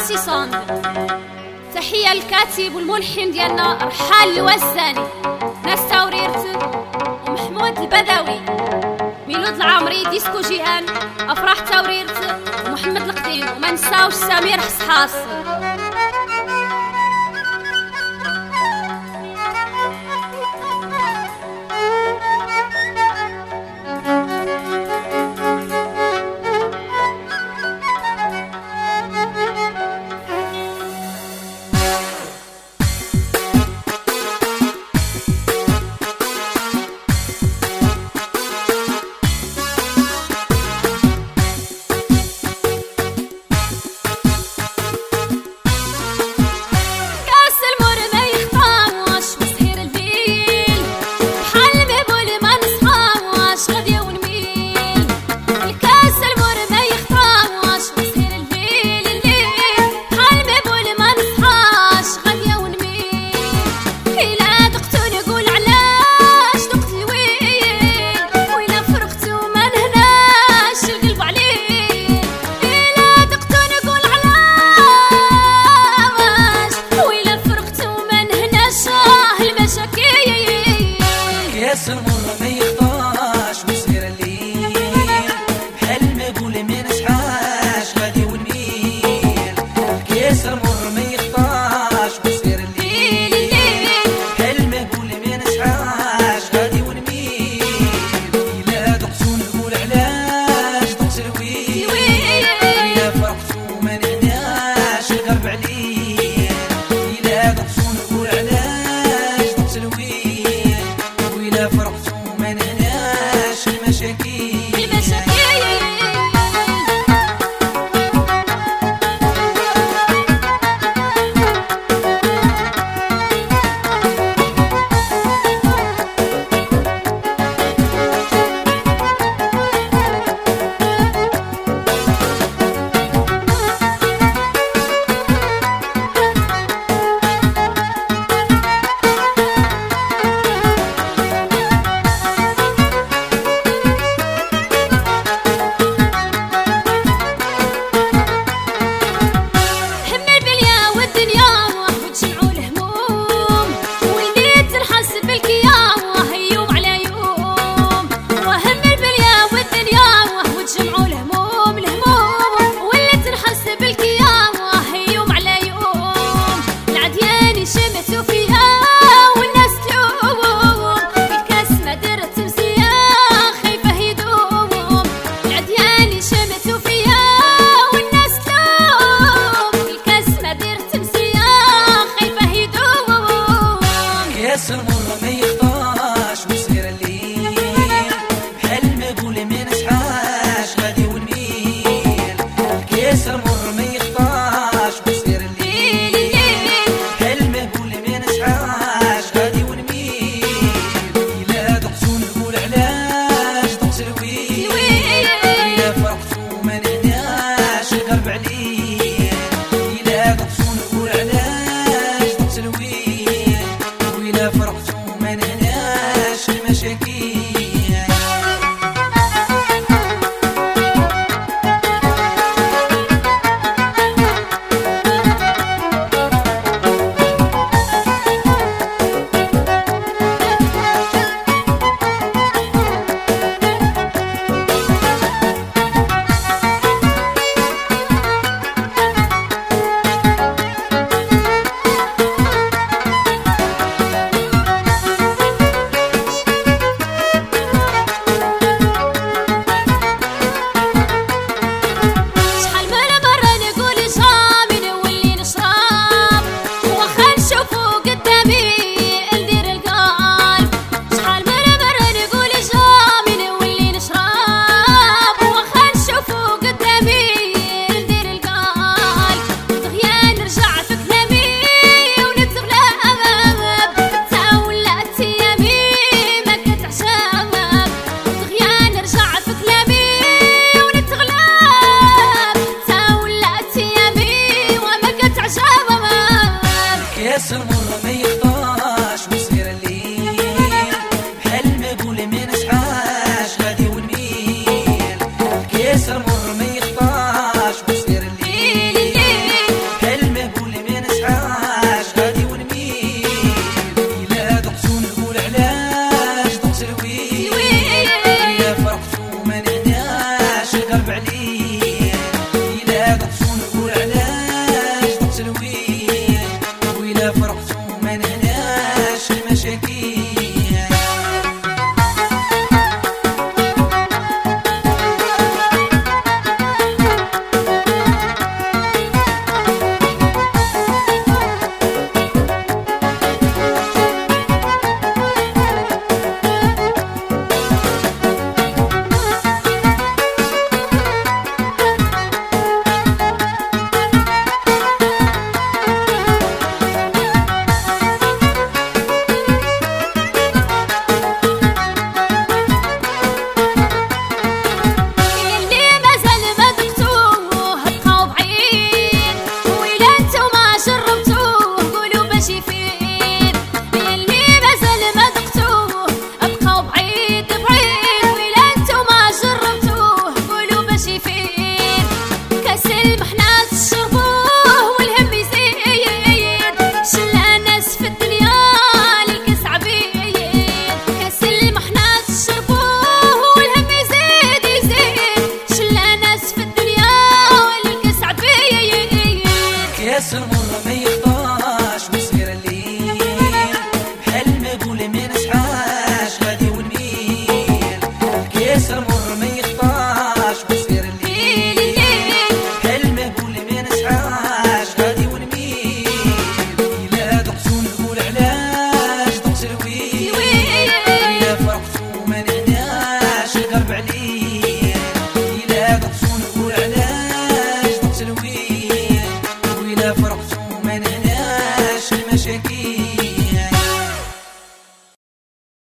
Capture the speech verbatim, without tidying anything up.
راسي صاندل. تحية الكاتب والملحن ديالنا رحال الوزاني، ناس تاوريرت ومحمود البدوي، ميلود العامري، ديسكو جيهان، افراح تاوريرت ومحمد القديم، وما نساوش سمير حصحاص. كاس المر ما يخطاش ويصير الليل، بحال ما قول ما نشحاش غادي ونميل. كاس المر ما يخطاش ويصير الليل، بحال ما قول ما نشحاش غادي ونميل. إلا دقتو نقول علاش دقت الويل، إلا فرقتو ما نعناش القرب عليه. إلا دقتو نقول علاش دقت الويل، وإلا فرقتو ما نعناش المشاكل. كاس المر ما يخطاش ويصير الليل، بحال ما قول ما نشحاش غادي ونميل. كاس المر ما يخطاش ويصير الليل، بحال ما قول ما نشحاش غادي ونميل. إلا دقتو نقول علاش دقت الويل، إلا فرقتو ما نعناش القلب عليه. إلا دقتو نقول علاش دقت الويل، فرقتو ما نعناش المشاكل.